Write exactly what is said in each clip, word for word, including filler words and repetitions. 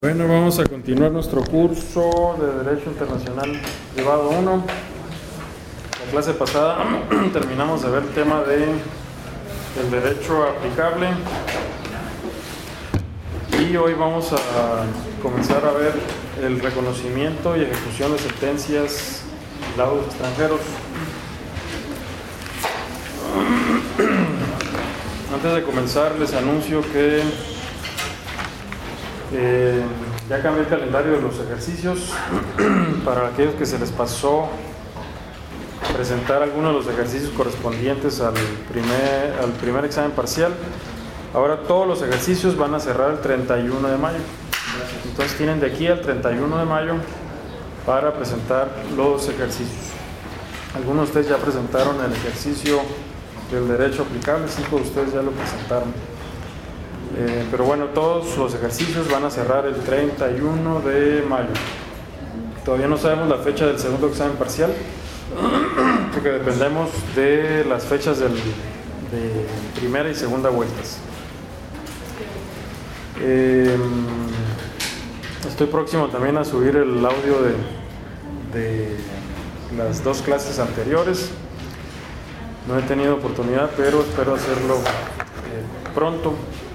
Bueno, vamos a continuar nuestro curso de Derecho Internacional Privado uno. La clase pasada terminamos de ver el tema de, del derecho aplicable y hoy vamos a comenzar a ver el reconocimiento y ejecución de sentencias de laudos extranjeros. Antes de comenzar les anuncio que Eh, ya cambié el calendario de los ejercicios para aquellos que se les pasó presentar algunos de los ejercicios correspondientes al primer, al primer examen parcial. Ahora todos los ejercicios van a cerrar el treinta y uno de mayo, entonces tienen de aquí al treinta y uno de mayo para presentar los ejercicios. Algunos de ustedes ya presentaron el ejercicio del derecho aplicable, cinco de ustedes ya lo presentaron. Eh, pero bueno, todos los ejercicios van a cerrar el treinta y uno de mayo. Todavía no sabemos la fecha del segundo examen parcial, porque dependemos de las fechas del, de primera y segunda vueltas. Eh, estoy próximo también a subir el audio de, de las dos clases anteriores. No he tenido oportunidad, pero espero hacerlo eh, pronto.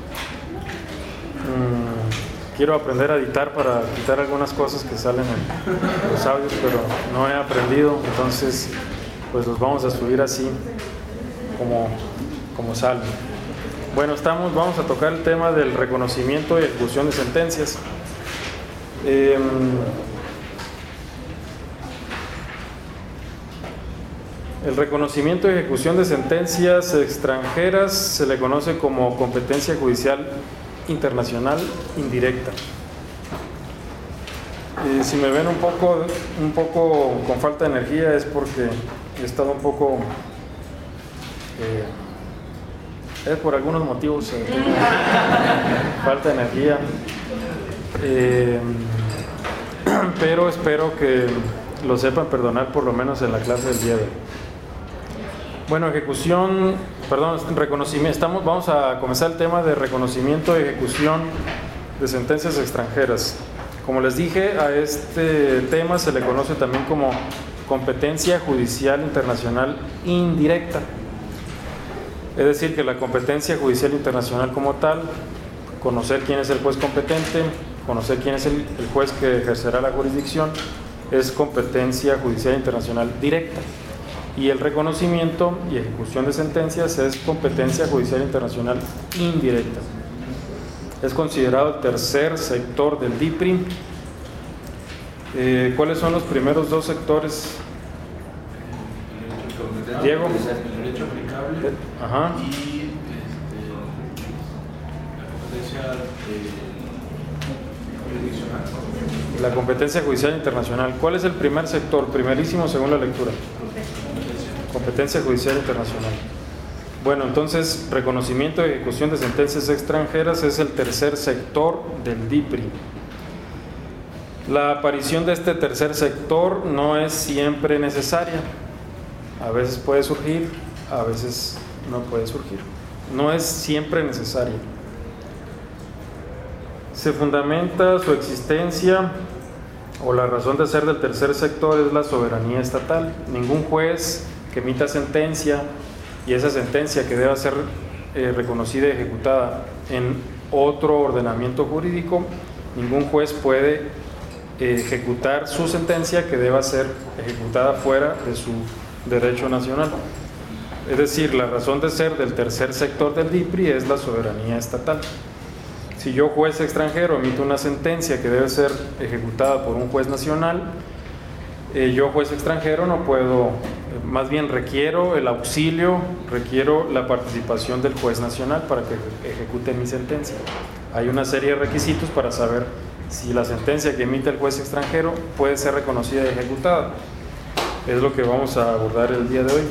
Quiero aprender a editar para quitar algunas cosas que salen en los audios, pero no he aprendido, entonces pues los vamos a subir así como, como salen. Bueno, estamos, vamos a tocar el tema del reconocimiento y ejecución de sentencias. Eh, el reconocimiento y ejecución de sentencias extranjeras se le conoce como competencia judicial internacional indirecta. Y si me ven un poco, un poco con falta de energía es porque he estado un poco, eh, es por algunos motivos, eh, falta de energía, eh, pero espero que lo sepan perdonar por lo menos en la clase del día de hoy. Bueno, ejecución, perdón, reconocimiento. Estamos, vamos a comenzar el tema de reconocimiento y ejecución de sentencias extranjeras. Como les dije, a este tema se le conoce también como competencia judicial internacional indirecta. Es decir, que la competencia judicial internacional como tal, conocer quién es el juez competente, conocer quién es el, el juez que ejercerá la jurisdicción, es competencia judicial internacional directa. Y el reconocimiento y ejecución de sentencias es competencia judicial internacional indirecta. Es considerado el tercer sector del D I P R I. Eh, ¿Cuáles son los primeros dos sectores? Diego. El derecho aplicable. Ajá. Y este, la competencia jurisdiccional. La competencia judicial internacional. ¿Cuál es el primer sector? Primerísimo según la lectura. Competencia judicial internacional. Bueno, entonces, reconocimiento y ejecución de sentencias extranjeras es el tercer sector del D I P R I. La aparición de este tercer sector no es siempre necesaria. A veces puede surgir, a veces no puede surgir. No es siempre necesaria. Se fundamenta su existencia o la razón de ser del tercer sector es la soberanía estatal. Ningún juez que emita sentencia y esa sentencia que deba ser eh, reconocida y ejecutada en otro ordenamiento jurídico, ningún juez puede eh, ejecutar su sentencia que deba ser ejecutada fuera de su derecho nacional. Es decir, la razón de ser del tercer sector del D I P R I es la soberanía estatal. Si yo, juez extranjero, emito una sentencia que debe ser ejecutada por un juez nacional, eh, yo, juez extranjero, no puedo, más bien requiero el auxilio, requiero la participación del juez nacional para que ejecute mi sentencia. Hay una serie de requisitos para saber si la sentencia que emite el juez extranjero puede ser reconocida y ejecutada. Es lo que vamos a abordar el día de hoy.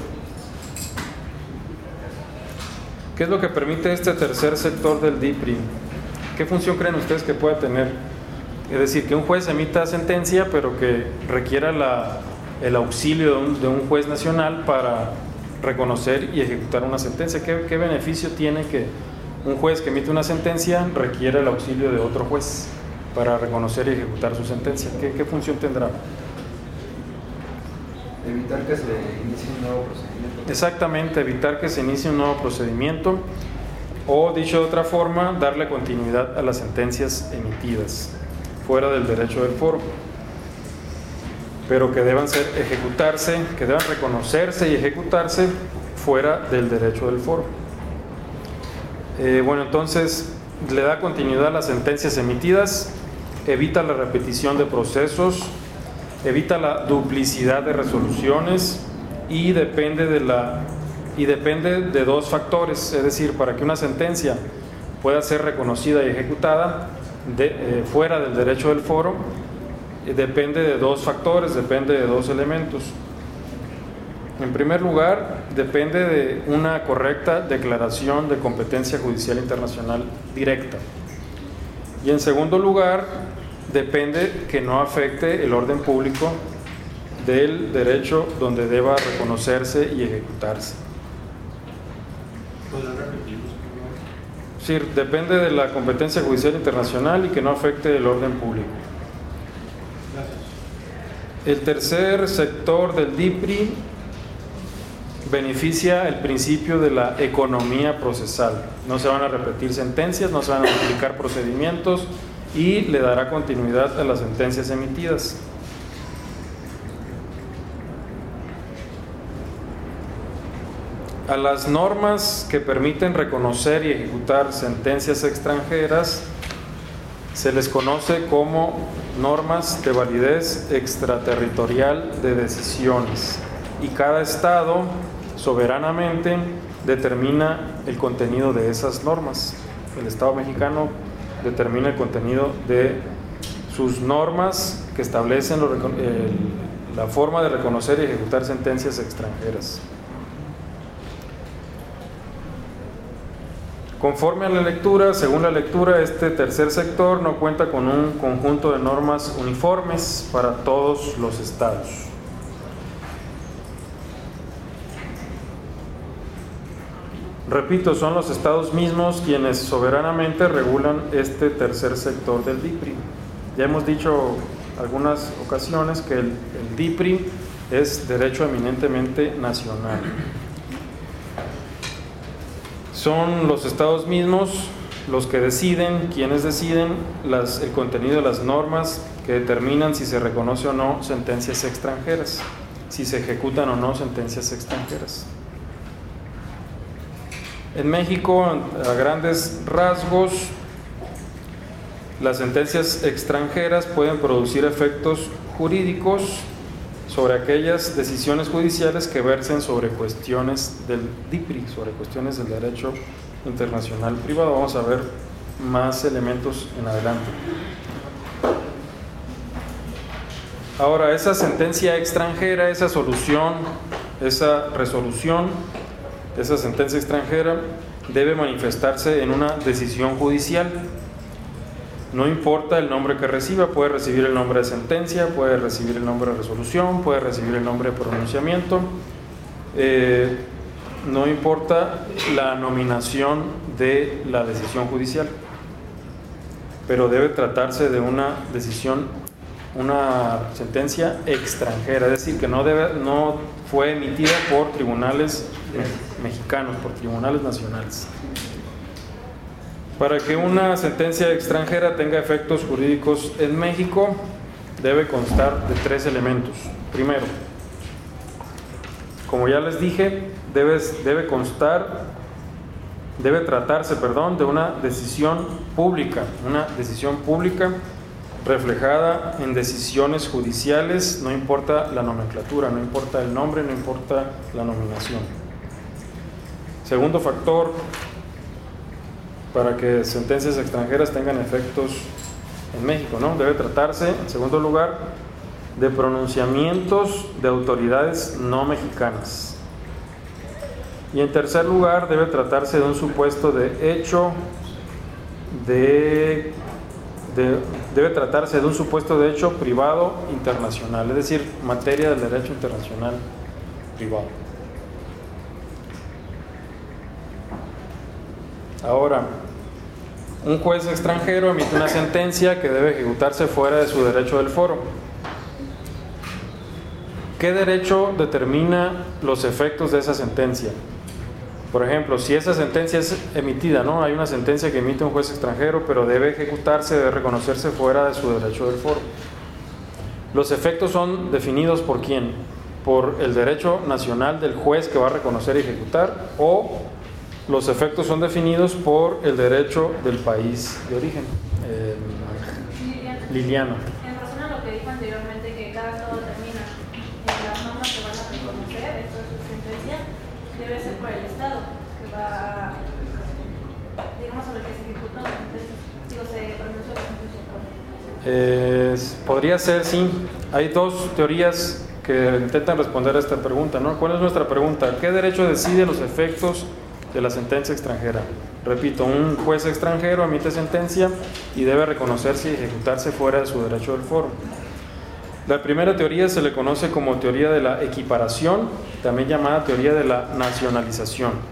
¿Qué es lo que permite este tercer sector del D I P R I? ¿Qué función creen ustedes que pueda tener? Es decir, que un juez emita sentencia, pero que requiera la, el auxilio de un, de un juez nacional para reconocer y ejecutar una sentencia. ¿Qué, qué beneficio tiene que un juez que emite una sentencia requiera el auxilio de otro juez? para reconocer y ejecutar su sentencia. ¿Qué, qué función tendrá? Evitar que se inicie un nuevo procedimiento. Exactamente, evitar que se inicie un nuevo procedimiento, o dicho de otra forma, darle continuidad a las sentencias emitidas fuera del derecho del foro, pero que deban ser ejecutarse, que deban reconocerse y ejecutarse fuera del derecho del foro. Eh, bueno, entonces le da continuidad a las sentencias emitidas, evita la repetición de procesos, evita la duplicidad de resoluciones y depende de la y depende de dos factores, es decir, para que una sentencia pueda ser reconocida y ejecutada de, eh, fuera del derecho del foro, eh, depende de dos factores, depende de dos elementos. En primer lugar, depende de una correcta declaración de competencia judicial internacional directa. Y en segundo lugar, depende que no afecte el orden público del derecho donde deba reconocerse y ejecutarse. ¿Podrán repetirlos, por favor? Sí, depende de la competencia judicial internacional y que no afecte el orden público. Gracias. El tercer sector del D I P R I beneficia el principio de la economía procesal. No se van a repetir sentencias, no se van a duplicar procedimientos y le dará continuidad a las sentencias emitidas. A las normas que permiten reconocer y ejecutar sentencias extranjeras se les conoce como normas de validez extraterritorial de decisiones, y cada estado soberanamente determina el contenido de esas normas. El Estado mexicano determina el contenido de sus normas que establecen lo, el, la forma de reconocer y ejecutar sentencias extranjeras. Conforme a la lectura, según la lectura, este tercer sector no cuenta con un conjunto de normas uniformes para todos los estados. Repito, son los estados mismos quienes soberanamente regulan este tercer sector del D I P R I. Ya hemos dicho algunas ocasiones que el, el D I P R I es derecho eminentemente nacional. Son los estados mismos los que deciden, quienes deciden las, el contenido de las normas que determinan si se reconoce o no sentencias extranjeras, si se ejecutan o no sentencias extranjeras. En México, a grandes rasgos, las sentencias extranjeras pueden producir efectos jurídicos sobre aquellas decisiones judiciales que versen sobre cuestiones del D I P R I, sobre cuestiones del derecho internacional privado. Vamos a ver más elementos en adelante. Ahora, esa sentencia extranjera, esa solución, esa resolución, esa sentencia extranjera debe manifestarse en una decisión judicial. No importa el nombre que reciba, puede recibir el nombre de sentencia, puede recibir el nombre de resolución, puede recibir el nombre de pronunciamiento. Eh, no importa la nominación de la decisión judicial, pero debe tratarse de una decisión, una sentencia extranjera, es decir, que no, debe, no fue emitida por tribunales mexicanos, por tribunales nacionales. Para que una sentencia extranjera tenga efectos jurídicos en México, debe constar de tres elementos. Primero, como ya les dije, debe, debe constar, debe tratarse, perdón, de una decisión pública, una decisión pública reflejada en decisiones judiciales, no importa la nomenclatura, no importa el nombre, no importa la nominación. Segundo factor, para que sentencias extranjeras tengan efectos en México, ¿no? Debe tratarse, en segundo lugar, de pronunciamientos de autoridades no mexicanas. Y en tercer lugar, debe tratarse de un supuesto de hecho de, de debe tratarse de un supuesto de hecho privado internacional, es decir, materia del derecho internacional privado. Ahora, un juez extranjero emite una sentencia que debe ejecutarse fuera de su derecho del foro. ¿Qué derecho determina los efectos de esa sentencia? Por ejemplo, si esa sentencia es emitida, ¿no? Hay una sentencia que emite un juez extranjero, pero debe ejecutarse, debe reconocerse fuera de su derecho del foro. Los efectos son definidos por quién, por el derecho nacional del juez que va a reconocer y ejecutar, o los efectos son definidos por el derecho del país de origen. Eh, Liliana. En relación a lo que dijo anteriormente, que cada estado determina en las normas que van a reconocer esto es su sentencia, debe ser por el estado que va, digamos, sobre el que se ejecutó la sentencia, digo, se pronunció la sentencia. Eh, podría ser, sí. Hay dos teorías que intentan responder a esta pregunta, ¿no? ¿Cuál es nuestra pregunta? ¿Qué derecho decide los efectos de la sentencia extranjera? Repito, un juez extranjero emite sentencia y debe reconocerse y ejecutarse fuera de su derecho del foro. La primera teoría se le conoce como teoría de la equiparación, también llamada teoría de la nacionalización.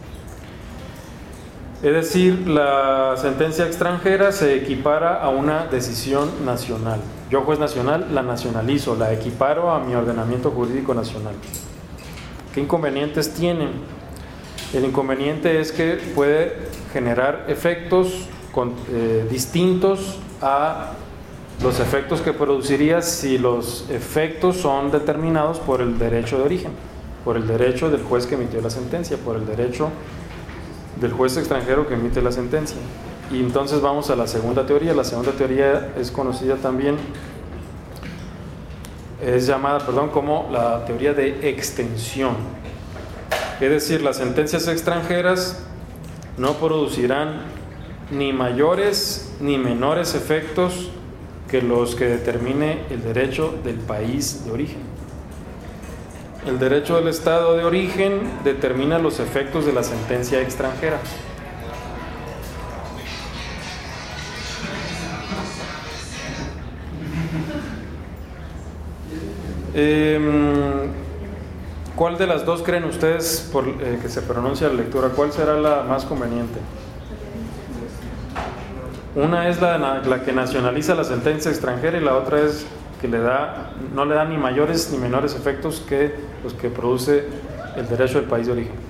Es decir, la sentencia extranjera se equipara a una decisión nacional. Yo, juez nacional, la nacionalizo, la equiparo a mi ordenamiento jurídico nacional. ¿Qué inconvenientes tiene? El inconveniente es que puede generar efectos con, eh, distintos a los efectos que produciría si los efectos son determinados por el derecho de origen, por el derecho del juez que emitió la sentencia, por el derecho del juez extranjero que emite la sentencia. Y entonces vamos a la segunda teoría. La segunda teoría es conocida también, es llamada, perdón, como la teoría de extensión. Es decir, las sentencias extranjeras no producirán ni mayores ni menores efectos que los que determine el derecho del país de origen. El derecho del estado de origen determina los efectos de la sentencia extranjera. Eh, ¿Cuál de las dos creen ustedes por, eh, que se pronuncia la lectura? ¿Cuál será la más conveniente? Una es la, la que nacionaliza la sentencia extranjera y la otra es que le da, no le da ni mayores ni menores efectos que los que produce el derecho del país de origen.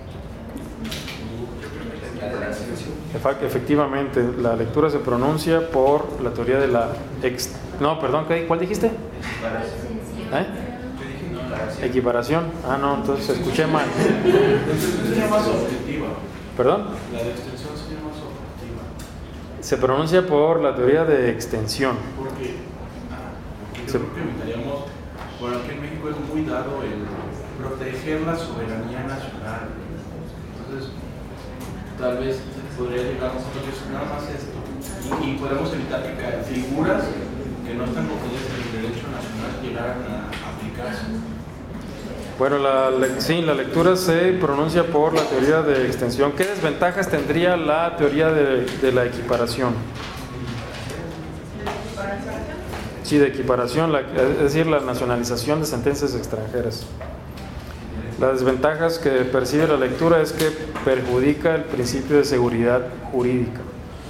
Efectivamente, la lectura se pronuncia por la teoría de la ex... No, perdón, ¿cuál dijiste? ¿Eh? Equiparación. Ah, no, entonces escuché mal. Sería más objetiva. ¿Perdón? La de extensión sería más objetiva. Se pronuncia por la teoría de extensión. ¿Por qué? Yo creo que evitaríamos, bueno, aquí en México es muy dado el proteger la soberanía nacional. Entonces, tal vez podría llegar a nosotros nada más esto. Y, y podemos evitar que figuras que no están contenidas en el derecho nacional llegaran a aplicarse. Bueno, la, sí, la lectura se pronuncia por la teoría de extensión. ¿Qué desventajas tendría la teoría de, de la equiparación? Sí, de equiparación, la, es decir, la nacionalización de sentencias extranjeras. Las desventajas que percibe la lectura es que perjudica el principio de seguridad jurídica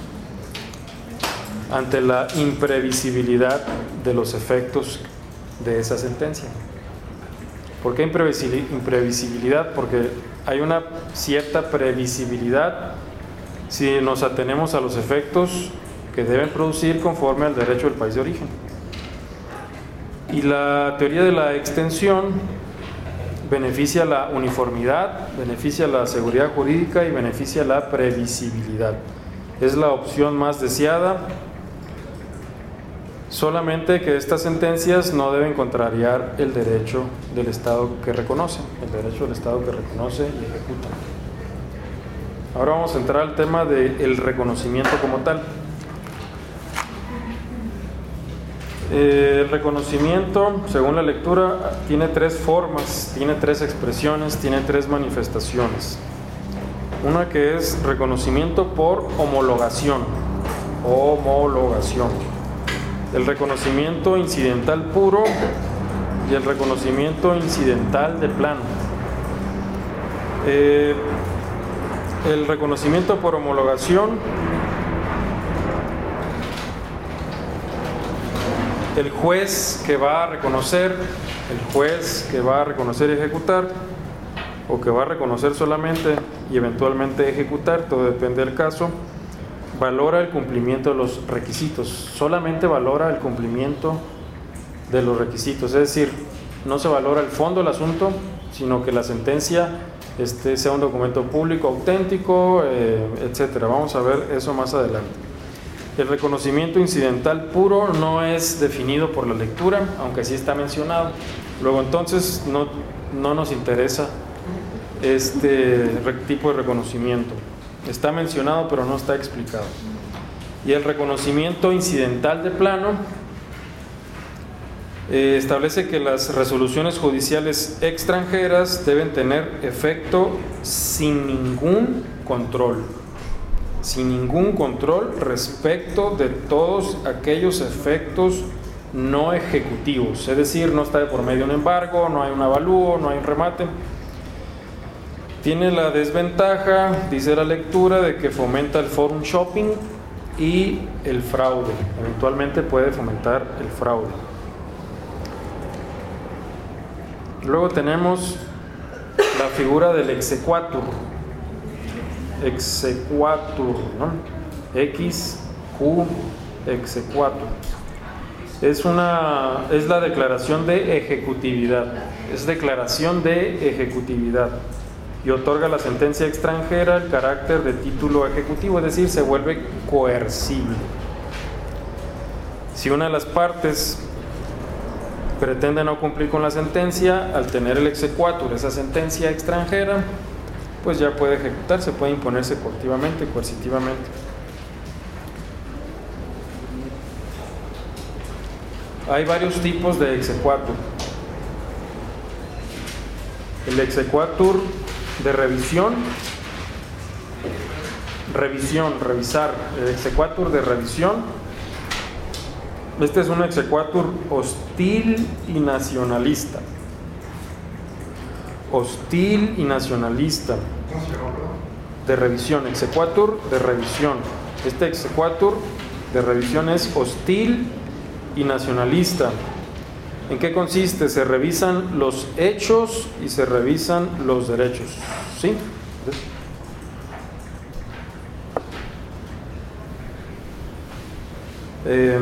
ante la imprevisibilidad de los efectos de esa sentencia. ¿Por qué imprevisibilidad? Porque hay una cierta previsibilidad si nos atenemos a los efectos que deben producir conforme al derecho del país de origen. Y la teoría de la extensión beneficia la uniformidad, beneficia la seguridad jurídica y beneficia la previsibilidad. Es la opción más deseada, solamente que estas sentencias no deben contrariar el derecho del Estado que reconoce, el derecho del Estado que reconoce y ejecuta. Ahora vamos a entrar al tema del reconocimiento como tal. Eh, el reconocimiento, según la lectura, tiene tres formas, tiene tres expresiones, tiene tres manifestaciones. Una que es reconocimiento por homologación, homologación. El reconocimiento incidental puro y el reconocimiento incidental de plano. Eh, el reconocimiento por homologación el juez que va a reconocer, el juez que va a reconocer y ejecutar, o que va a reconocer solamente y eventualmente ejecutar, todo depende del caso, valora el cumplimiento de los requisitos, solamente valora el cumplimiento de los requisitos, es decir, no se valora el fondo del asunto, sino que la sentencia este, sea un documento público auténtico, eh, etcétera. Vamos a ver eso más adelante. El reconocimiento incidental puro no es definido por la lectura, aunque sí está mencionado. Luego entonces no, no nos interesa este tipo de reconocimiento. Está mencionado pero no está explicado. Y el reconocimiento incidental de plano eh, establece que las resoluciones judiciales extranjeras deben tener efecto sin ningún control. Sin ningún control respecto de todos aquellos efectos no ejecutivos. Es decir, no está de por medio un embargo, no hay un avalúo, no hay un remate. Tiene la desventaja, dice la lectura, de que fomenta el forum shopping y el fraude. Eventualmente puede fomentar el fraude. Luego tenemos la figura del exequatur. Exequatur, ¿no? X, Q, exequatur. Es una, es la declaración de ejecutividad. Es declaración de ejecutividad. Y otorga a la sentencia extranjera el carácter de título ejecutivo, es decir, se vuelve coercible. Si una de las partes pretende no cumplir con la sentencia, al tener el exequatur, esa sentencia extranjera, pues ya puede ejecutarse, puede imponerse coactivamente, coercitivamente. Hay varios tipos de exequatur. El exequatur de revisión, revisión, revisar, el exequatur de revisión. Este es un exequatur hostil y nacionalista. Hostil y nacionalista. De revisión, exequatur de revisión. Este exequatur de revisión es hostil y nacionalista. ¿En qué consiste? Se revisan los hechos y se revisan los derechos. ¿Sí? Eh,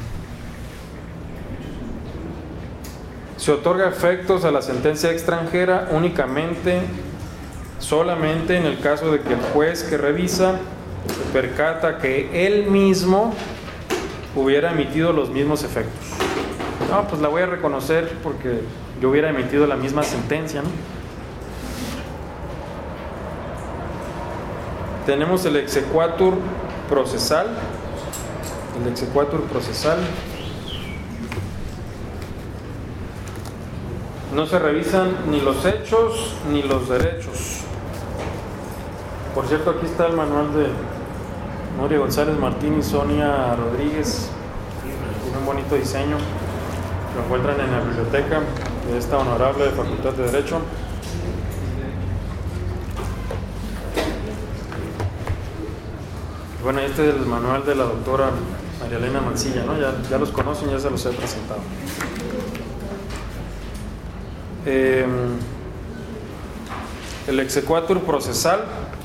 se otorga efectos a la sentencia extranjera únicamente, solamente en el caso de que el juez que revisa se percata que él mismo hubiera emitido los mismos efectos. No, pues la voy a reconocer porque yo hubiera emitido la misma sentencia, ¿no? Tenemos el exequatur procesal. El exequatur procesal. No se revisan ni los hechos ni los derechos. Por cierto, aquí está el manual de Nuria González Martín y Sonia Rodríguez. Tiene un bonito diseño. Lo encuentran en la biblioteca de esta honorable Facultad de Derecho. Bueno, este es el manual de la doctora María Elena Mancilla, ¿no? Ya, ya los conocen, ya se los he presentado. Eh, el exequatur procesal.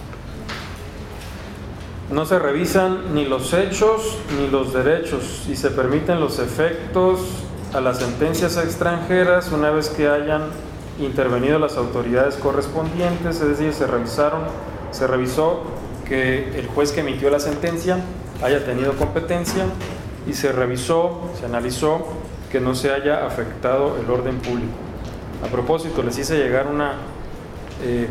No se revisan ni los hechos ni los derechos y se permiten los efectos a las sentencias extranjeras una vez que hayan intervenido las autoridades correspondientes, es decir, se revisaron, se revisó que el juez que emitió la sentencia haya tenido competencia y se revisó, se analizó que no se haya afectado el orden público. A propósito, les hice llegar una eh,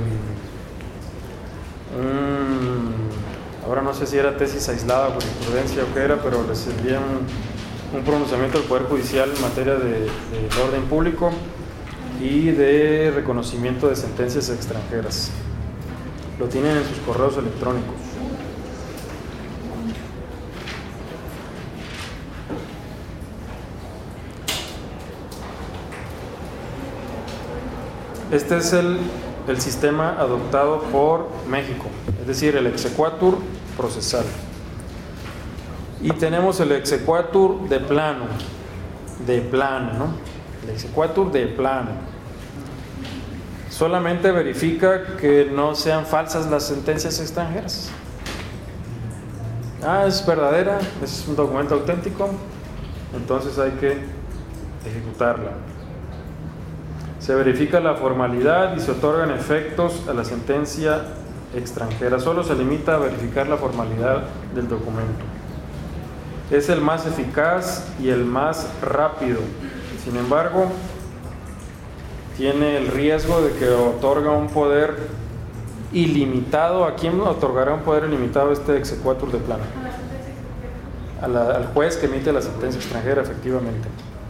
un, ahora no sé si era tesis aislada o jurisprudencia o qué era, pero les envié un, un pronunciamiento del Poder Judicial en materia de, de orden público y de reconocimiento de sentencias extranjeras. Lo tienen en sus correos electrónicos. Este es el, el sistema adoptado por México, es decir, el exequatur procesal. Y tenemos el exequatur de plano. de plano, ¿no? El exequatur de plano. Solamente verifica que no sean falsas las sentencias extranjeras. Ah, es verdadera, es un documento auténtico, entonces hay que ejecutarla. Se verifica la formalidad y se otorgan efectos a la sentencia extranjera. Solo se limita a verificar la formalidad del documento. Es el más eficaz y el más rápido. Sin embargo, tiene el riesgo de que otorga un poder ilimitado. ¿A quién otorgará un poder ilimitado este exequatur de plano? A la, al juez que emite la sentencia extranjera, efectivamente.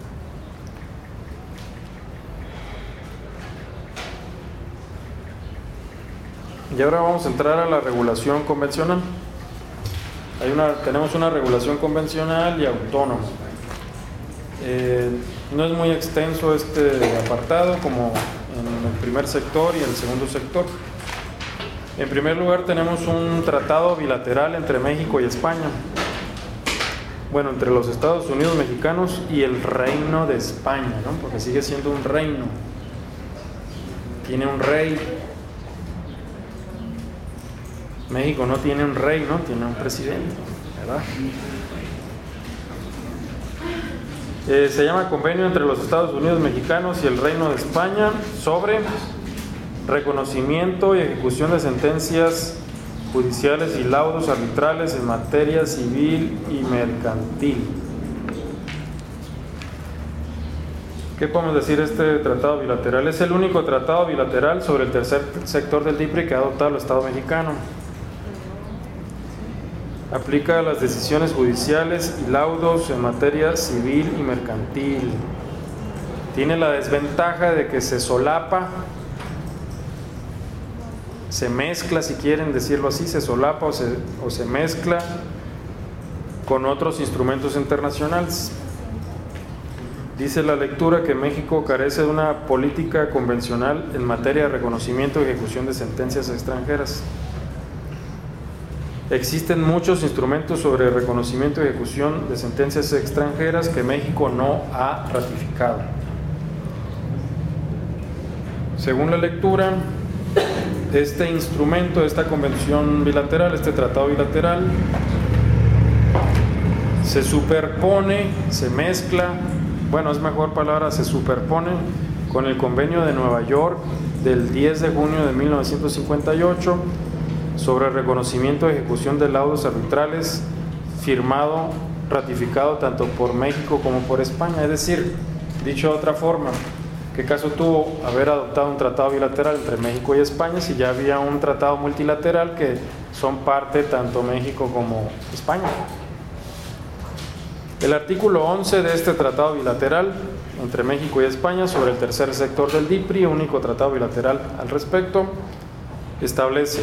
Y ahora vamos a entrar a la regulación convencional. Hay una, tenemos una regulación convencional y autónoma. Eh, no es muy extenso este apartado como en el primer sector y el segundo sector. En primer lugar tenemos un tratado bilateral entre México y España. Bueno, entre los Estados Unidos mexicanos y el Reino de España, ¿no? Porque sigue siendo un reino. Tiene un rey. México no tiene un rey, ¿no? Tiene un presidente, ¿verdad? Eh, se llama Convenio entre los Estados Unidos mexicanos y el Reino de España sobre reconocimiento y ejecución de sentencias judiciales y laudos arbitrales en materia civil y mercantil. ¿Qué podemos decir de este tratado bilateral? Es el único tratado bilateral sobre el tercer sector del D I P R I que ha adoptado el Estado mexicano. Aplica las decisiones judiciales y laudos en materia civil y mercantil. Tiene la desventaja de que se solapa, se mezcla, si quieren decirlo así, se solapa o se, o se mezcla con otros instrumentos internacionales. Dice la lectura que México carece de una política convencional en materia de reconocimiento y ejecución de sentencias extranjeras. Existen muchos instrumentos sobre reconocimiento y ejecución de sentencias extranjeras que México no ha ratificado. Según la lectura, este instrumento, esta convención bilateral, este tratado bilateral, se superpone, se mezcla, bueno, es mejor palabra, se superpone con el Convenio de Nueva York del diez de junio de mil novecientos cincuenta y ocho sobre reconocimiento y ejecución de laudos arbitrales, firmado, ratificado tanto por México como por España. Es decir, dicho de otra forma, ¿qué caso tuvo haber adoptado un tratado bilateral entre México y España si ya había un tratado multilateral que son parte tanto México como España? El artículo once de este tratado bilateral entre México y España sobre el tercer sector del D I P R I, único tratado bilateral al respecto, establece: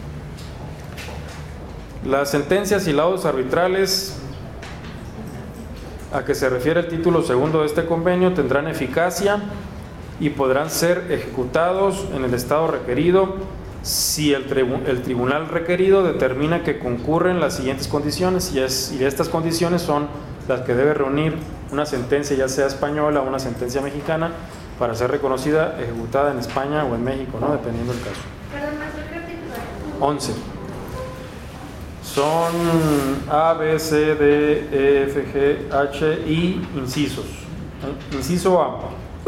las sentencias y laudos arbitrales a que se refiere el título segundo de este convenio tendrán eficacia y podrán ser ejecutados en el estado requerido si el, tribu el tribunal requerido determina que concurren las siguientes condiciones, y, es, y estas condiciones son las que debe reunir una sentencia, ya sea española o una sentencia mexicana, para ser reconocida, ejecutada en España o en México, ¿no? Dependiendo del caso. Perdón, maestro, ¿qué artículo es? once. Son A, B, C, D, E, F, G, H, I, incisos. Inciso A.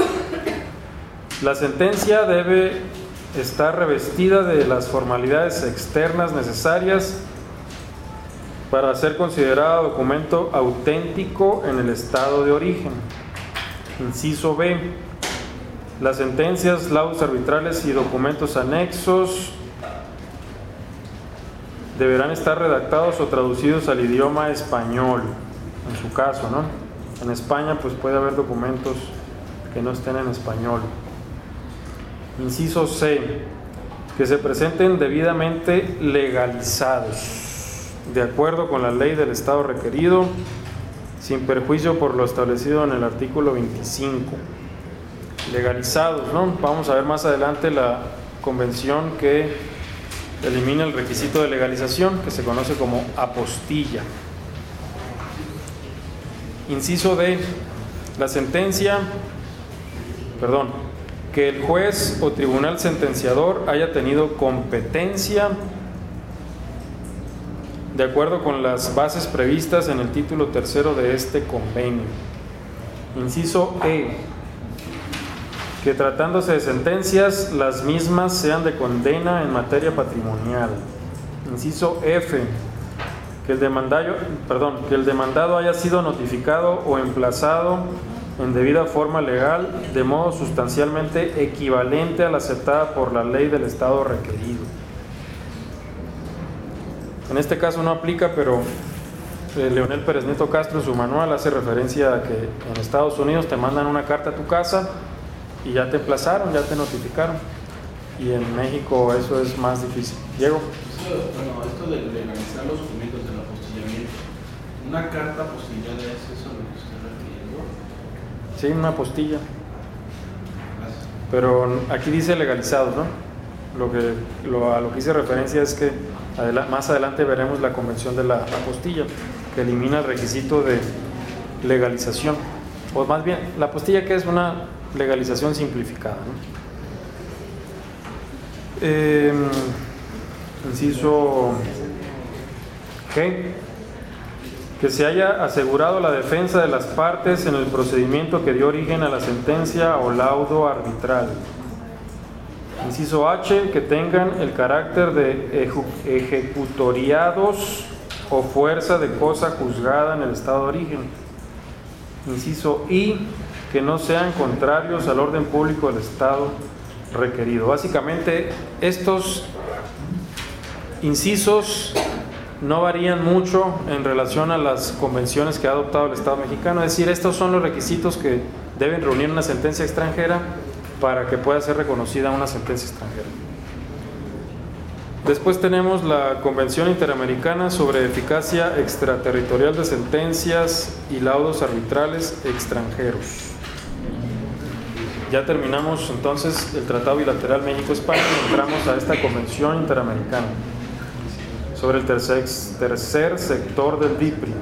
La sentencia debe estar revestida de las formalidades externas necesarias para ser considerada documento auténtico en el estado de origen. Inciso B. Las sentencias, laudos arbitrales y documentos anexos deberán estar redactados o traducidos al idioma español, en su caso, ¿no? En España pues puede haber documentos que no estén en español. Inciso C. Que se presenten debidamente legalizados, de acuerdo con la ley del estado requerido, sin perjuicio por lo establecido en el artículo veinticinco. Legalizados, ¿no? Vamos a ver más adelante la convención que elimina el requisito de legalización, que se conoce como apostilla. Inciso D. La sentencia, perdón, que el juez o tribunal sentenciador haya tenido competencia de acuerdo con las bases previstas en el título tercero de este convenio. Inciso E, que tratándose de sentencias, las mismas sean de condena en materia patrimonial. Inciso F, que el demandado, perdón, que el demandado haya sido notificado o emplazado en debida forma legal de modo sustancialmente equivalente a la aceptada por la ley del Estado requerido. En este caso no aplica, pero eh, Leonel Pérez Nieto Castro en su manual hace referencia a que en Estados Unidos te mandan una carta a tu casa y ya te emplazaron, ya te notificaron, y en México eso es más difícil. Diego. Bueno, esto de legalizar los documentos del apostillamiento, ¿una carta apostillada es eso lo que usted refiriendo? Sí, una apostilla. Gracias. Pero aquí dice legalizados, ¿no? Lo que, lo, a lo que hice referencia es que adela, más adelante veremos la convención de la apostilla, que elimina el requisito de legalización. O más bien, la apostilla, que es una legalización simplificada, ¿no? Eh, inciso G, que se haya asegurado la defensa de las partes en el procedimiento que dio origen a la sentencia o laudo arbitral. Inciso H, que tengan el carácter de ejecutoriados o fuerza de cosa juzgada en el estado de origen. Inciso I, que no sean contrarios al orden público del estado requerido. Básicamente, estos incisos no varían mucho en relación a las convenciones que ha adoptado el Estado mexicano. Es decir, estos son los requisitos que deben reunir una sentencia extranjera para que pueda ser reconocida una sentencia extranjera. Después tenemos la Convención Interamericana sobre Eficacia Extraterritorial de Sentencias y Laudos Arbitrales Extranjeros. Ya terminamos entonces el Tratado Bilateral México-España y entramos a esta Convención Interamericana sobre el tercer, tercer sector del D I P R I.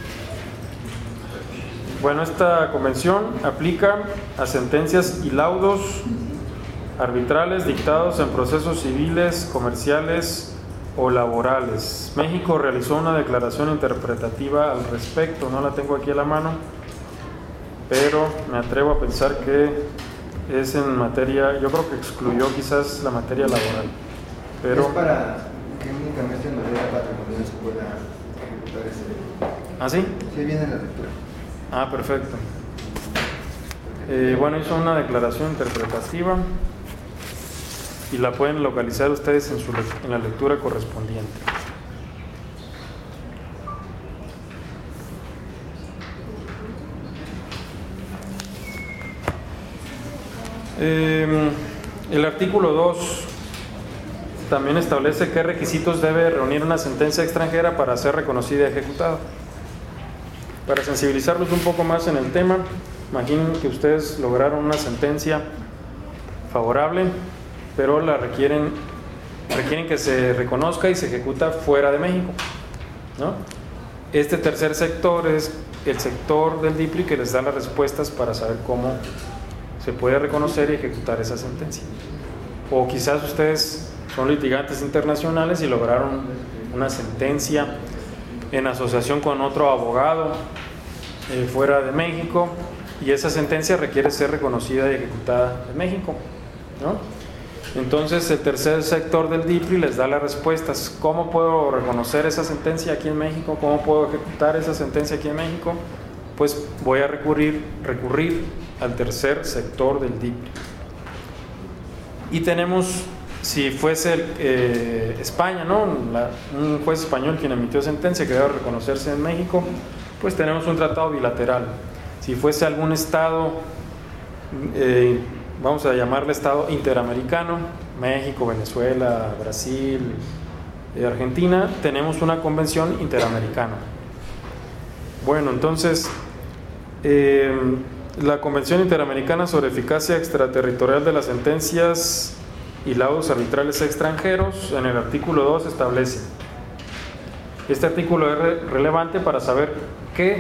Bueno, esta convención aplica a sentencias y laudos arbitrales dictados en procesos civiles, comerciales o laborales. México realizó una declaración interpretativa al respecto, no la tengo aquí a la mano, pero me atrevo a pensar que es en materia, yo creo que excluyó quizás la materia laboral. Pero, es para que únicamente en materia patrimonial se pueda ejecutar ese. ¿Ah, sí? Sí, viene en la lectura. Ah, perfecto. Eh, bueno, hizo una declaración interpretativa y la pueden localizar ustedes en, su, en la lectura correspondiente. Eh, el artículo dos también establece qué requisitos debe reunir una sentencia extranjera para ser reconocida y ejecutada. Para sensibilizarlos un poco más en el tema, imaginen que ustedes lograron una sentencia favorable, pero la requieren, requieren que se reconozca y se ejecuta fuera de México, ¿no? Este tercer sector es el sector del D I P R I que les da las respuestas para saber cómo se puede reconocer y ejecutar esa sentencia. O quizás ustedes son litigantes internacionales y lograron una sentencia en asociación con otro abogado eh, fuera de México, y esa sentencia requiere ser reconocida y ejecutada en México, ¿no? Entonces el tercer sector del D I P R I les da las respuestas. ¿Cómo puedo reconocer esa sentencia aquí en México? ¿Cómo puedo ejecutar esa sentencia aquí en México? Pues voy a recurrir, recurrir al tercer sector del D I P R I. Y tenemos, si fuese eh, España, ¿no? La, un juez español quien emitió sentencia que debe reconocerse en México, pues tenemos un tratado bilateral. Si fuese algún estado, eh, vamos a llamarle estado interamericano, México, Venezuela, Brasil, eh, Argentina, tenemos una convención interamericana. Bueno, entonces, eh, la Convención Interamericana sobre Eficacia Extraterritorial de las Sentencias y Laudos Arbitrales Extranjeros, en el artículo dos establece. Este artículo es re relevante para saber qué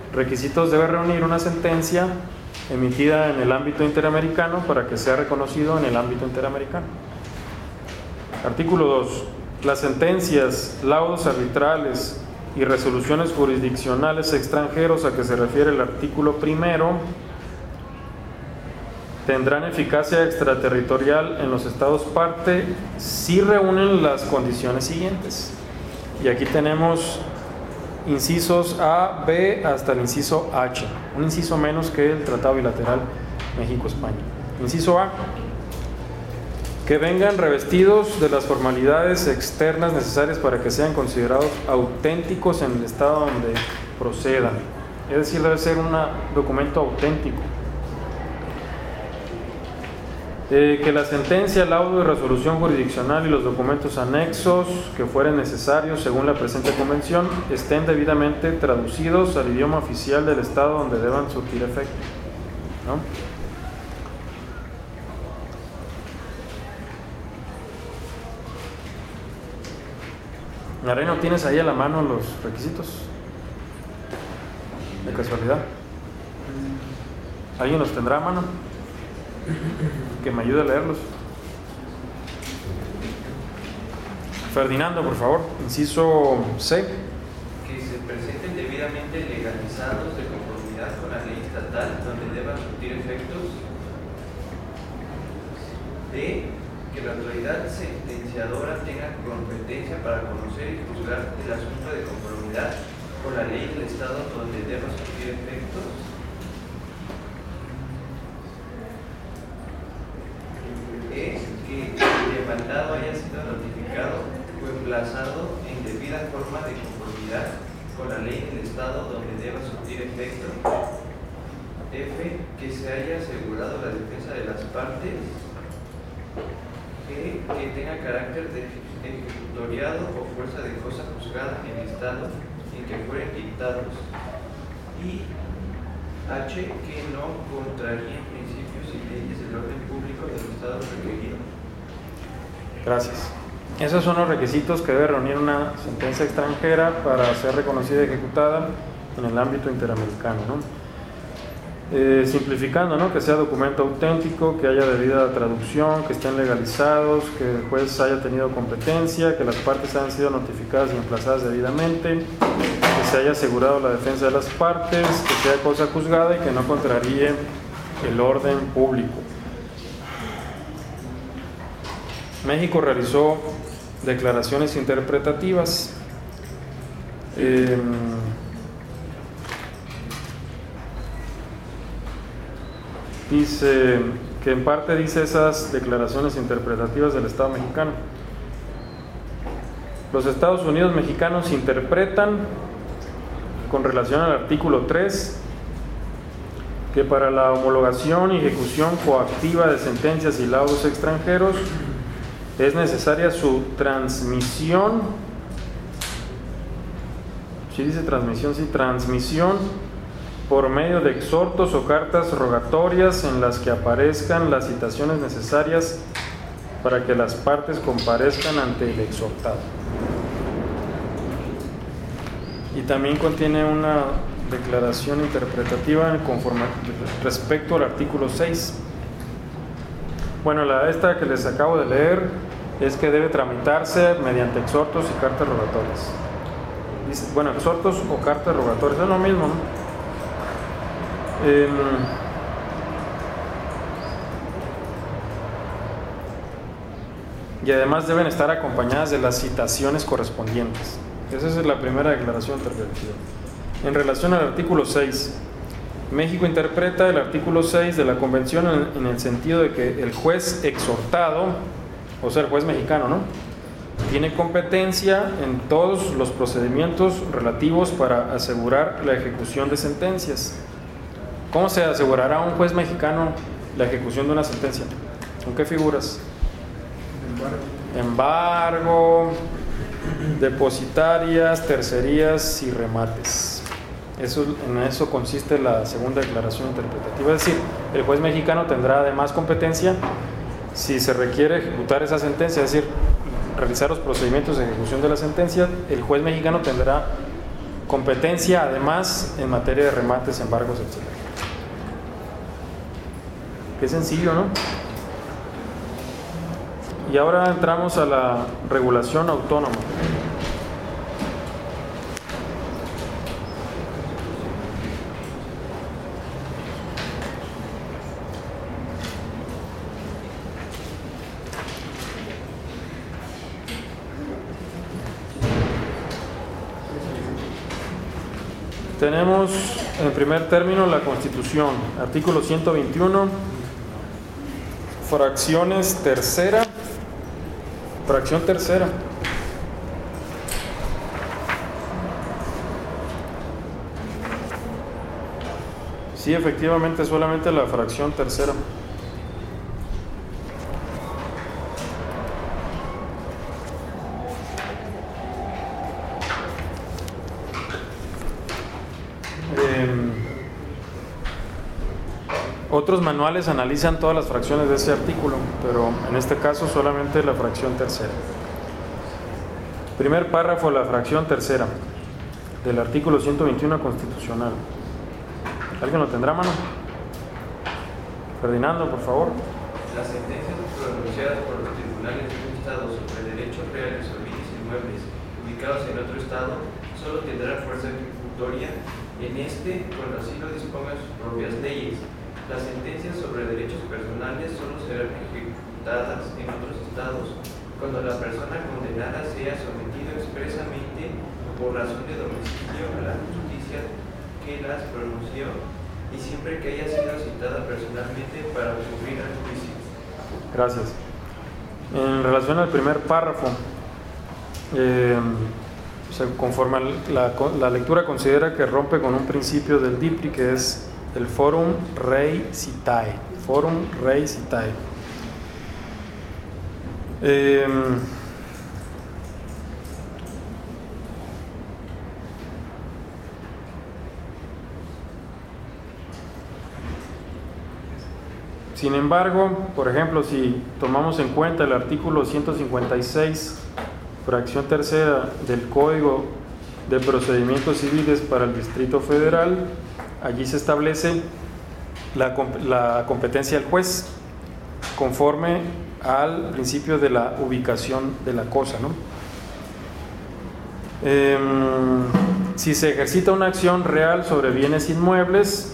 requisitos debe reunir una sentencia emitida en el ámbito interamericano para que sea reconocido en el ámbito interamericano. Artículo dos. Las sentencias, laudos arbitrales y resoluciones jurisdiccionales extranjeros a que se refiere el artículo primero tendrán eficacia extraterritorial en los estados parte si reúnen las condiciones siguientes. Y aquí tenemos incisos A, B hasta el inciso H, un inciso menos que el Tratado Bilateral México-España. Inciso A, que vengan revestidos de las formalidades externas necesarias para que sean considerados auténticos en el estado donde procedan. Es decir, debe ser un documento auténtico. Eh, que la sentencia, laudo y resolución jurisdiccional y los documentos anexos que fueren necesarios según la presente convención estén debidamente traducidos al idioma oficial del estado donde deban surtir efecto, ¿no? Nareno, ¿tienes ahí a la mano los requisitos? De casualidad. ¿Alguien los tendrá a mano? Que me ayude a leerlos. Ferdinando, por favor, inciso C. Que se presenten debidamente legalizados de conformidad con la ley estatal donde deban surtir efectos. D. Que la autoridad sentenciadora tenga competencia para conocer y juzgar el asunto de conformidad con la ley del estado donde deba surtir efectos. Es que el demandado haya sido notificado o emplazado en debida forma de conformidad con la ley del estado donde deba surtir efecto. F. Que se haya asegurado la defensa de las partes. G. Que tenga carácter de ejecutoriado o fuerza de cosa juzgada en el estado en que fueren dictados. Y H. Que no contraríen principios y leyes del orden público del estado requerido. Gracias. Esos son los requisitos que debe reunir una sentencia extranjera para ser reconocida y ejecutada en el ámbito interamericano, ¿no? Eh, simplificando, ¿no? Que sea documento auténtico, que haya debida traducción, que estén legalizados, que el juez haya tenido competencia, que las partes hayan sido notificadas y emplazadas debidamente, que se haya asegurado la defensa de las partes, que sea cosa juzgada y que no contraríe el orden público. México realizó declaraciones interpretativas. Eh, dice que en parte dice esas declaraciones interpretativas del Estado mexicano. Los Estados Unidos mexicanos interpretan con relación al artículo tres que para la homologación y ejecución coactiva de sentencias y laudos extranjeros es necesaria su transmisión, ¿sí dice transmisión? Sí, transmisión por medio de exhortos o cartas rogatorias en las que aparezcan las citaciones necesarias para que las partes comparezcan ante el exhortado. Y también contiene una declaración interpretativa conforme respecto al artículo seis. Bueno, la, esta que les acabo de leer es que debe tramitarse mediante exhortos y cartas rogatorias. Dice, bueno, exhortos o cartas rogatorias es lo mismo, ¿no? Eh, y además deben estar acompañadas de las citaciones correspondientes. Esa es la primera declaración interpretativa. En relación al artículo seis, México interpreta el artículo seis de la Convención en, en el sentido de que el juez exhortado, o sea, el juez mexicano, ¿no?, tiene competencia en todos los procedimientos relativos para asegurar la ejecución de sentencias. ¿Cómo se asegurará a un juez mexicano la ejecución de una sentencia? ¿Con qué figuras? Embargo, depositarias, tercerías y remates. Eso, en eso consiste la segunda declaración interpretativa. Es decir, el juez mexicano tendrá además competencia si se requiere ejecutar esa sentencia, es decir, realizar los procedimientos de ejecución de la sentencia. El juez mexicano tendrá competencia además en materia de remates, embargos, etcétera. Qué sencillo, ¿no? Y ahora entramos a la regulación autónoma. Tenemos en primer término la Constitución, artículo ciento veintiuno, fracciones tercera, fracción tercera. Sí, efectivamente, solamente la fracción tercera. Otros manuales analizan todas las fracciones de ese artículo, pero en este caso solamente la fracción tercera. Primer párrafo, la fracción tercera del artículo ciento veintiuno constitucional. ¿Alguien lo tendrá a mano? Ferdinando, por favor. Las sentencias pronunciadas por los tribunales de un Estado sobre derechos reales o bienes inmuebles ubicados en otro Estado solo tendrán fuerza ejecutoria en este cuando así lo dispongan sus propias leyes. Las sentencias sobre derechos personales solo serán ejecutadas en otros estados cuando la persona condenada sea sometida expresamente por razón de domicilio a la justicia que las pronunció y siempre que haya sido citada personalmente para ocurrir al juicio. Gracias. En relación al primer párrafo, eh, conforme la, la lectura considera que rompe con un principio del D I P R I, que es el Forum Rei Citae. Forum Rei Citae. Eh, sin embargo, por ejemplo, si tomamos en cuenta el artículo ciento cincuenta y seis, fracción tercera del Código de Procedimientos Civiles para el Distrito Federal, allí se establece la, la competencia del juez conforme al principio de la ubicación de la cosa, ¿no? Eh, si se ejercita una acción real sobre bienes inmuebles,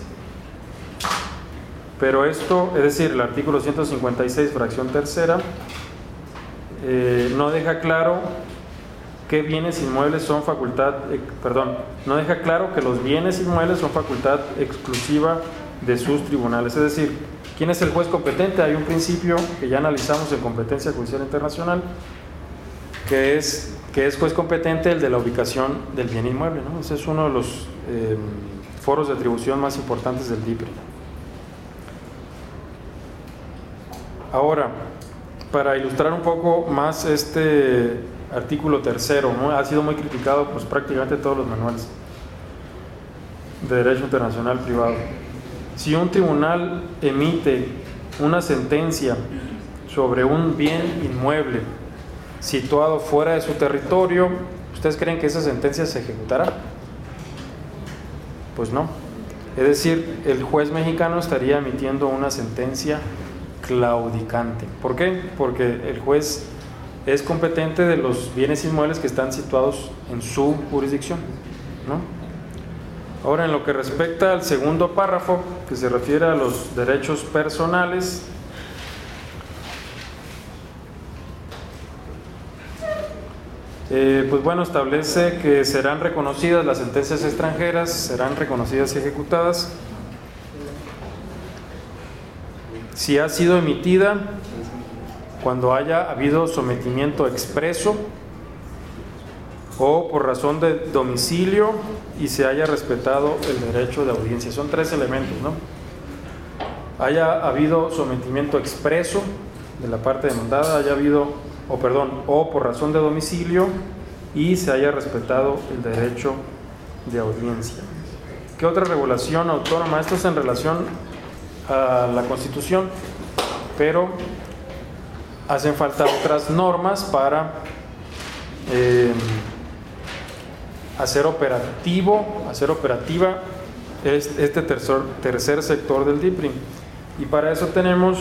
pero esto, es decir, el artículo ciento cincuenta y seis, fracción tercera, eh, no deja claro que bienes inmuebles son facultad, eh, perdón, no deja claro que los bienes inmuebles son facultad exclusiva de sus tribunales. Es decir, ¿quién es el juez competente? Hay un principio que ya analizamos en competencia judicial internacional, que es, que es juez competente el de la ubicación del bien inmueble, ¿no? Ese es uno de los eh, foros de atribución más importantes del D I P R I. Ahora, para ilustrar un poco más este artículo tercero, ¿no? Ha sido muy criticado pues prácticamente todos los manuales de derecho internacional privado. Si un tribunal emite una sentencia sobre un bien inmueble situado fuera de su territorio, ¿ustedes creen que esa sentencia se ejecutará? Pues no. Es decir, el juez mexicano estaría emitiendo una sentencia claudicante. ¿Por qué? Porque el juez es competente de los bienes inmuebles que están situados en su jurisdicción, ¿no? Ahora, en lo que respecta al segundo párrafo, que se refiere a los derechos personales, eh, pues bueno, establece que serán reconocidas las sentencias extranjeras, serán reconocidas y ejecutadas si ha sido emitida cuando haya habido sometimiento expreso o por razón de domicilio y se haya respetado el derecho de audiencia. Son tres elementos, ¿no? Haya habido sometimiento expreso de la parte demandada, haya habido, o perdón, o por razón de domicilio y se haya respetado el derecho de audiencia. ¿Qué otra regulación autónoma? Esto es en relación a la Constitución, pero hacen falta otras normas para eh, hacer operativo, hacer operativa este tercer, tercer sector del D I P R I. Y para eso tenemos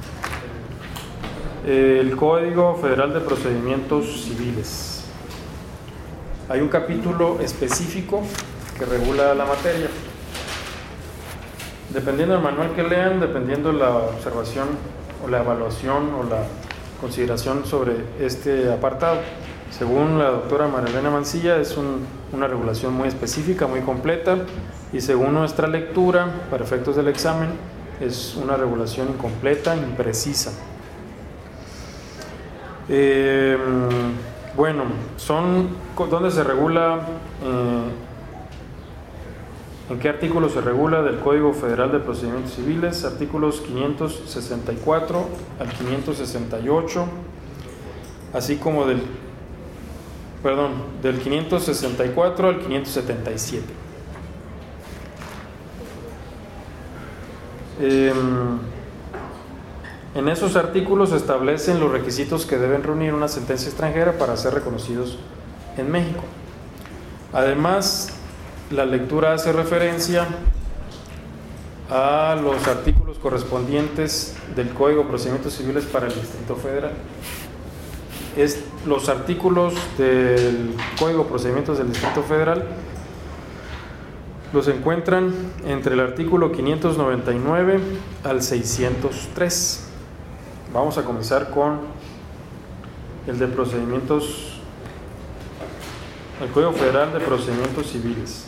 el Código Federal de Procedimientos Civiles. Hay un capítulo específico que regula la materia. Dependiendo del manual que lean, dependiendo de la observación o la evaluación o la consideración sobre este apartado. Según la doctora Marilena Mancilla, es un, una regulación muy específica, muy completa, y según nuestra lectura, para efectos del examen, es una regulación incompleta, imprecisa. Eh, bueno, son ¿dónde se regula? Eh, ¿En qué artículo se regula del Código Federal de Procedimientos Civiles? Artículos quinientos sesenta y cuatro al quinientos sesenta y ocho, así como del, perdón, del quinientos sesenta y cuatro al quinientos setenta y siete. Eh, en esos artículos se establecen los requisitos que deben reunir una sentencia extranjera para ser reconocidos en México. Además, la lectura hace referencia a los artículos correspondientes del Código de Procedimientos Civiles para el Distrito Federal. Es, los artículos del Código de Procedimientos del Distrito Federal los encuentran entre el artículo quinientos noventa y nueve al seiscientos tres. Vamos a comenzar con el de procedimientos, el Código Federal de Procedimientos Civiles.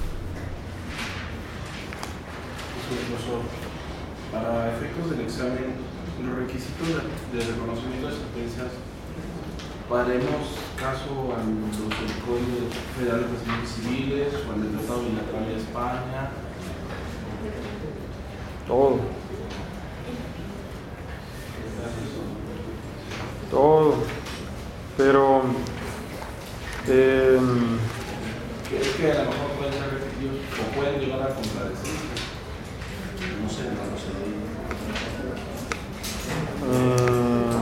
Profesor, para efectos del examen, los requisitos de, de reconocimiento de sentencias, ¿haremos caso a los del Código Federal de Procedimientos Civiles o al del Tratado Bilateral de España? Todo. Todo. Pero eh, es que a lo mejor pueden ser repetidos o pueden llegar a contradecir. No sé, no lo sé. eh,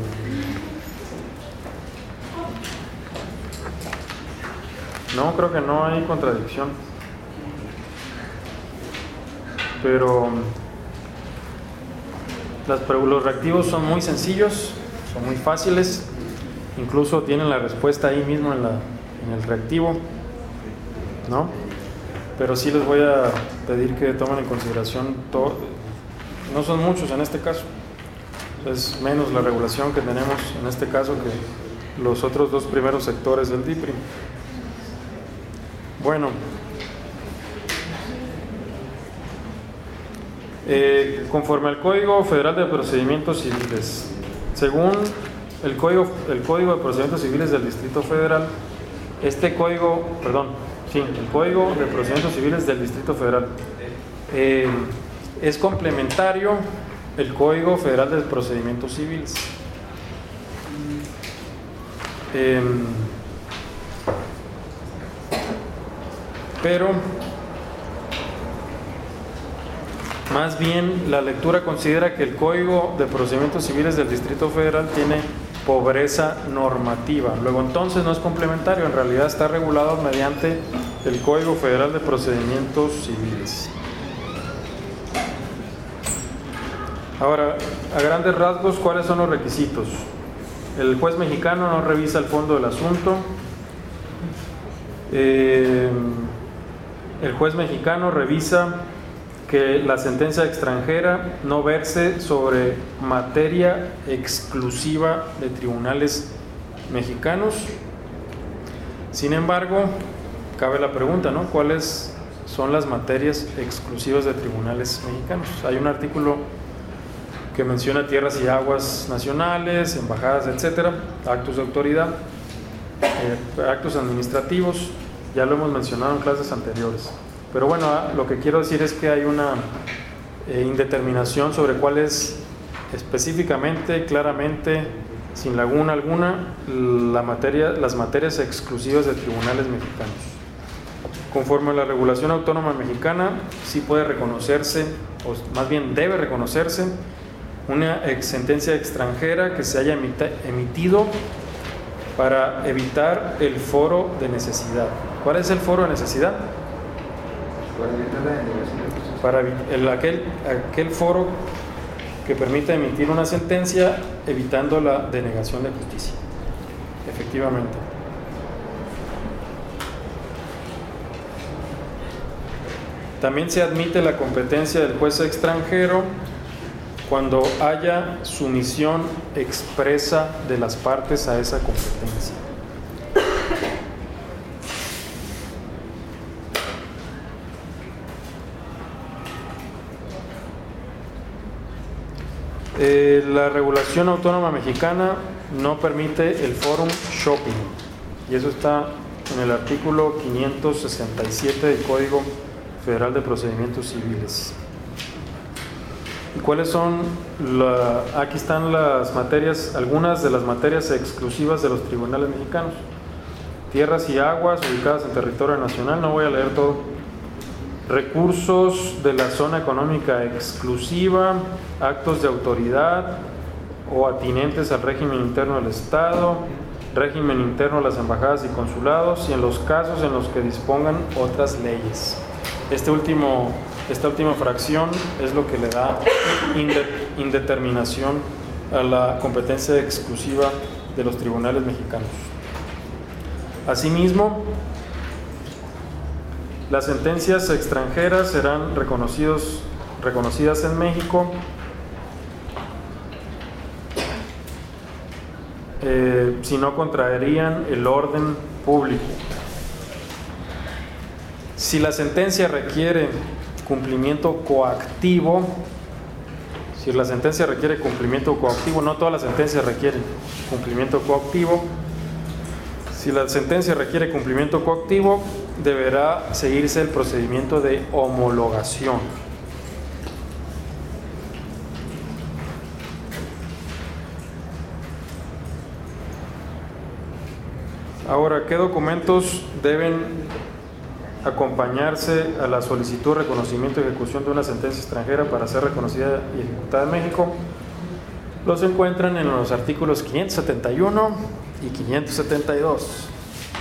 No, creo que no hay contradicción. Pero las, los reactivos son muy sencillos, son muy fáciles, incluso tienen la respuesta ahí mismo en, la, en el reactivo, ¿no? Pero sí les voy a pedir que tomen en consideración todo. No son muchos en este caso, es menos la regulación que tenemos en este caso que los otros dos primeros sectores del D I P R I. Bueno, eh, conforme al Código Federal de Procedimientos Civiles, según el Código, el Código de Procedimientos Civiles del Distrito Federal, este código, perdón, sí, el Código de Procedimientos Civiles del Distrito Federal, eh, es complementario el Código Federal de Procedimientos Civiles. Eh, Pero más bien la lectura considera que el Código de Procedimientos Civiles del Distrito Federal tiene pobreza normativa. Luego entonces no es complementario, en realidad está regulado mediante el Código Federal de Procedimientos Civiles. Ahora, a grandes rasgos, ¿cuáles son los requisitos? El juez mexicano no revisa el fondo del asunto. Eh, El juez mexicano revisa que la sentencia extranjera no verse sobre materia exclusiva de tribunales mexicanos. Sin embargo, cabe la pregunta, ¿no? ¿Cuáles son las materias exclusivas de tribunales mexicanos? Hay un artículo que menciona tierras y aguas nacionales, embajadas, etcétera, actos de autoridad, eh, actos administrativos. Ya lo hemos mencionado en clases anteriores. Pero bueno, lo que quiero decir es que hay una eh, indeterminación sobre cuál es específicamente, claramente, sin laguna alguna, la materia, las materias exclusivas de tribunales mexicanos. Conforme a la regulación autónoma mexicana, sí puede reconocerse, o más bien debe reconocerse, una ex sentencia extranjera que se haya emitido para evitar el foro de necesidad. ¿Cuál es el foro de necesidad? Para evitar la denegación de justicia. Para evi- el, aquel, aquel foro que permita emitir una sentencia evitando la denegación de justicia. Efectivamente. También se admite la competencia del juez extranjero cuando haya sumisión expresa de las partes a esa competencia. Eh, la regulación autónoma mexicana no permite el forum shopping, y eso está en el artículo quinientos sesenta y siete del Código Federal de Procedimientos Civiles. ¿Y cuáles son? La, aquí están las materias, algunas de las materias exclusivas de los tribunales mexicanos. Tierras y aguas ubicadas en territorio nacional, no voy a leer todo. Recursos de la zona económica exclusiva, actos de autoridad o atinentes al régimen interno del Estado, régimen interno de las embajadas y consulados, y en los casos en los que dispongan otras leyes. Este último, esta última fracción es lo que le da inde, indeterminación a la competencia exclusiva de los tribunales mexicanos. Asimismo, las sentencias extranjeras serán reconocidos, reconocidas en México eh, si no contraerían el orden público. Si la sentencia requiere cumplimiento coactivo, si la sentencia requiere cumplimiento coactivo, no todas las sentencias requieren cumplimiento coactivo. Si la sentencia requiere cumplimiento coactivo, deberá seguirse el procedimiento de homologación. Ahora, ¿qué documentos deben acompañarse a la solicitud de reconocimiento y ejecución de una sentencia extranjera para ser reconocida y ejecutada en México? Los encuentran en los artículos quinientos setenta y uno y quinientos setenta y dos.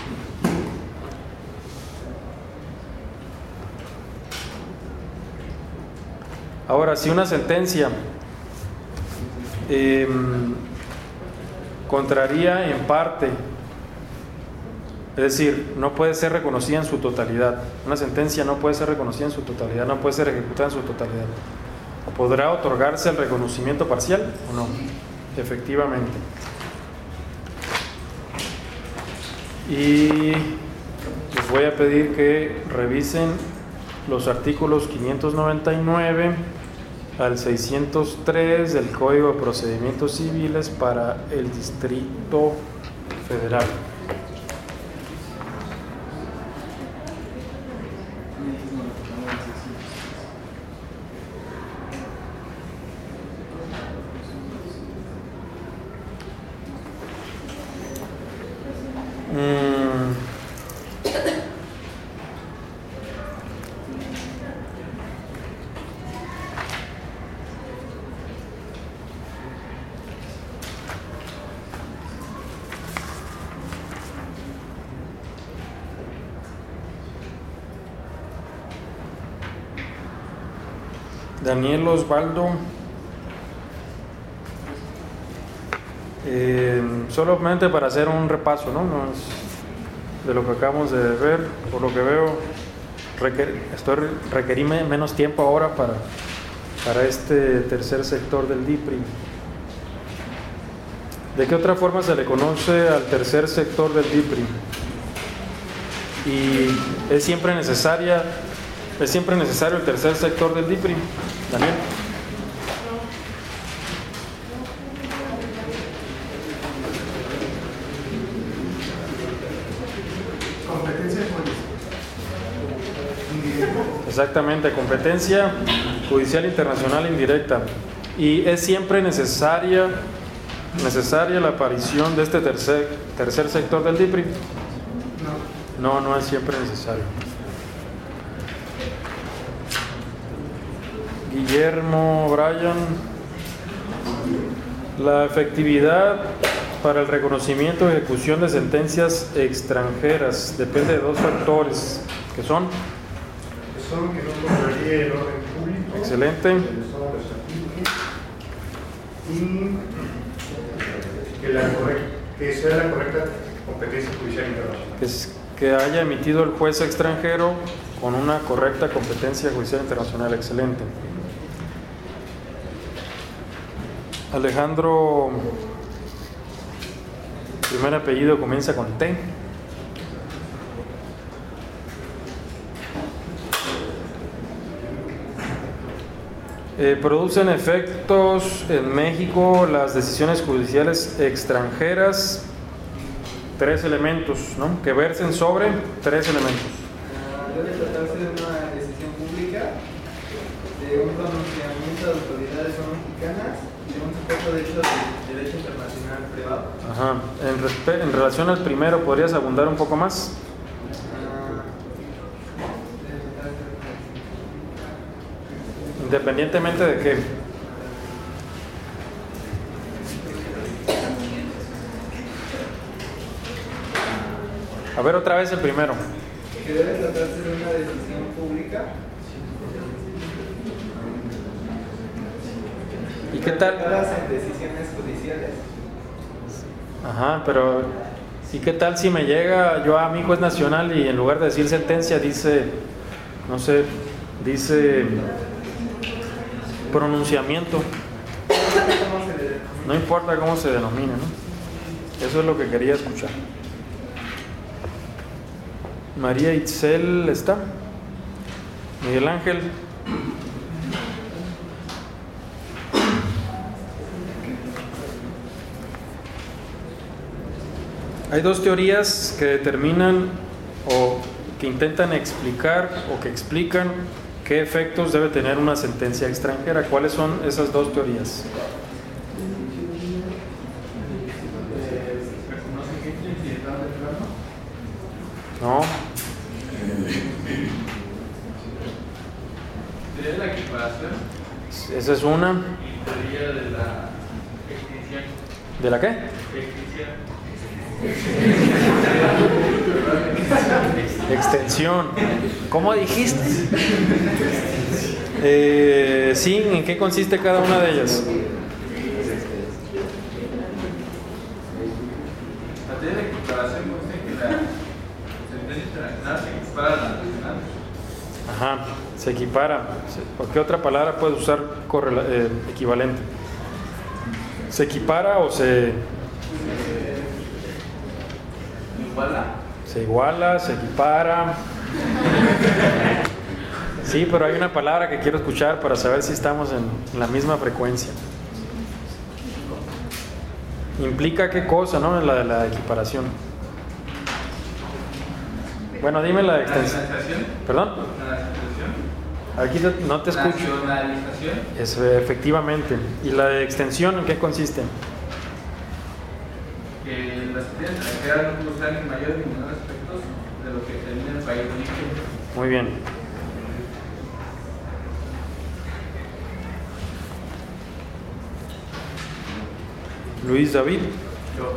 Ahora, si una sentencia eh, contraría en parte, es decir, no puede ser reconocida en su totalidad, una sentencia no puede ser reconocida en su totalidad, no puede ser ejecutada en su totalidad, ¿podrá otorgarse el reconocimiento parcial o no? Efectivamente. Y les voy a pedir que revisen los artículos quinientos noventa y nueve al seiscientos tres del Código de Procedimientos Civiles para el Distrito Federal. Daniel Osvaldo, eh, solamente para hacer un repaso, ¿no? No es de lo que acabamos de ver, por lo que veo, requer, estoy, requerí menos tiempo ahora para, para este tercer sector del D I P R I. ¿De qué otra forma se le conoce al tercer sector del D I P R I? Y es siempre necesaria Es siempre necesario el tercer sector del D I P R I. Daniel. Competencia judicial indirecta. Exactamente, competencia judicial internacional indirecta. Y es siempre necesaria, necesaria la aparición de este tercer, tercer sector del D I P R I. No, no es siempre necesario. Guillermo Bryan, la efectividad para el reconocimiento y ejecución de sentencias extranjeras depende de dos factores, que son... Son que no contraríe el orden público. Excelente. El Estado y que, la correcta, que sea la correcta competencia judicial internacional. Que, es, que haya emitido el juez extranjero con una correcta competencia judicial internacional. Excelente. Alejandro, primer apellido comienza con T. Eh, producen efectos en México las decisiones judiciales extranjeras, tres elementos, ¿no? Que versen sobre tres elementos. Debe tratarse de una decisión pública, de un pronunciamiento de autoridades no mexicanas y de un supuesto de hecho de derecho internacional privado. Ajá. En, respe- en relación al primero, ¿podrías abundar un poco más? Independientemente de qué. A ver otra vez el primero. Que debe tratarse de una decisión pública. ¿Y qué tal? Tratadas en decisiones judiciales. Ajá, pero ¿y qué tal si me llega yo a mi juez nacional y en lugar de decir sentencia dice, no sé, dice pronunciamiento? No importa cómo se denomina, ¿no? Eso es lo que quería escuchar. María Itzel está. Miguel Ángel. Hay dos teorías que determinan o que intentan explicar o que explican qué efectos debe tener una sentencia extranjera. ¿Cuáles son esas dos teorías? No. ¿Sería la equiparación? Esa es una. Sería de la extinción. ¿De la qué? Extinción. Extensión. ¿Cómo dijiste? Eh, sí, ¿en qué consiste cada una de ellas? La teoría de equiparación consiste en que la sentencia internacional se equipara a la nacional. Ajá, se equipara. ¿Por qué otra palabra puedes usar correla- eh, equivalente? ¿Se equipara o se, Iguala. se iguala, se equipara? Sí, pero hay una palabra que quiero escuchar para saber si estamos en la misma frecuencia. ¿Implica qué cosa, no? La de la equiparación. Bueno, dime la extensión. ¿Nacionalización? ¿Perdón? ¿Nacionalización? Aquí te- no te escucho. Nacionalización. Es, efectivamente. ¿Y la de extensión en qué consiste? Que las sentencias extranjeras no buscan en mayor ni menor aspectos de lo que determina el país de origen. Muy bien. Luis David. Yo.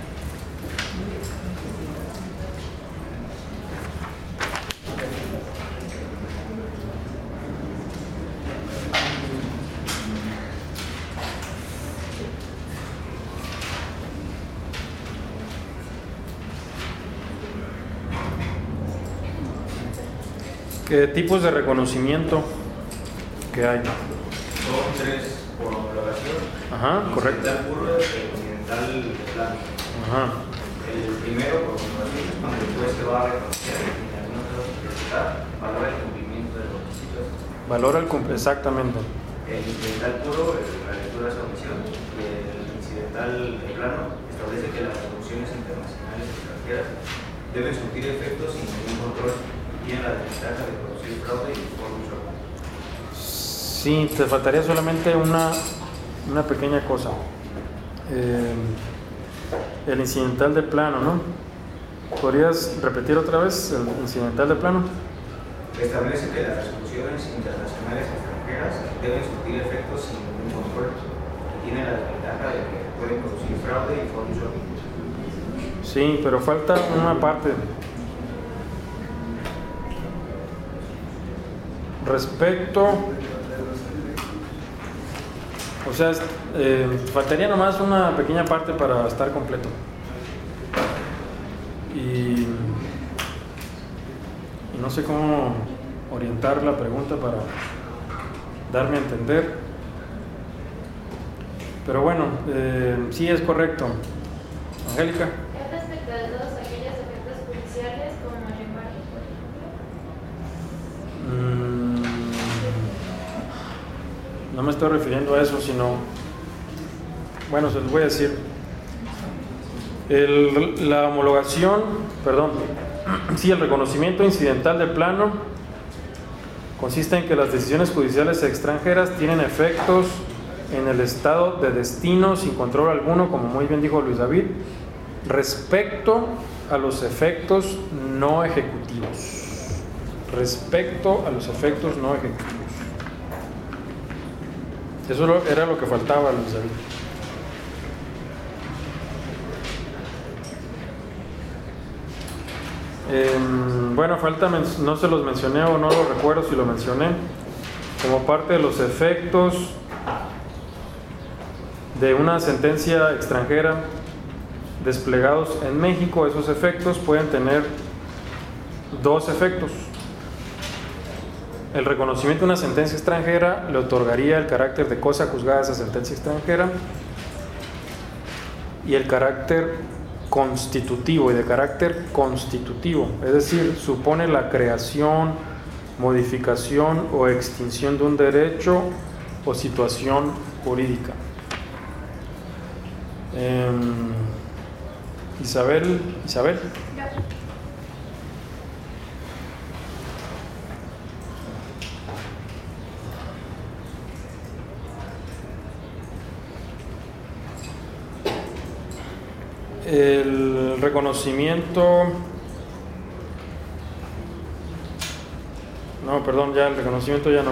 ¿Qué tipos de reconocimiento que hay? Son tres por homologación. Ajá, correcto. El puro y el continental plano. Ajá. El primero por homologación es cuando el juez se va a reconocer y en algunos casos interpretar, valora el cumplimiento de los requisitos. Valora el cum- exactamente. El incidental puro, la lectura es omisión, y el incidental plano establece que las resoluciones internacionales extranjeras deben surtir efectos sin ningún control y en la desventaja de producir fraude y por uso. Sí, te faltaría solamente una, una pequeña cosa. Eh, el incidental de plano, ¿no? ¿Podrías repetir otra vez el incidental de plano? Establece que las resoluciones internacionales extranjeras deben surtir efectos sin ningún control tiene la desventaja de que puede producir fraude y corrupción. Sí, pero falta una parte. Respecto, o sea, eh, faltaría nomás una pequeña parte para estar completo. Y, y no sé cómo orientar la pregunta para darme a entender. Pero bueno, eh, sí es correcto. Angélica. Es respecto de todos aquellos efectos judiciales como el embargo, por ejemplo. Mm, no me estoy refiriendo a eso, sino, bueno, se los voy a decir. El, la homologación, perdón, sí, el reconocimiento incidental de plano consiste en que las decisiones judiciales extranjeras tienen efectos en el estado de destino sin control alguno, como muy bien dijo Luis David, respecto a los efectos no ejecutivos. Respecto a los efectos no ejecutivos. Eso era lo que faltaba, Luis David. Eh, bueno, falta, no se los mencioné o no lo recuerdo si lo mencioné, como parte de los efectos de una sentencia extranjera desplegados en México. Esos efectos pueden tener dos efectos. El reconocimiento de una sentencia extranjera le otorgaría el carácter de cosa juzgada a esa sentencia extranjera, y el carácter constitutivo y de carácter constitutivo, es decir, supone la creación, modificación o extinción de un derecho o situación jurídica. Eh, Isabel, Isabel. El reconocimiento, no, perdón, ya el reconocimiento ya no.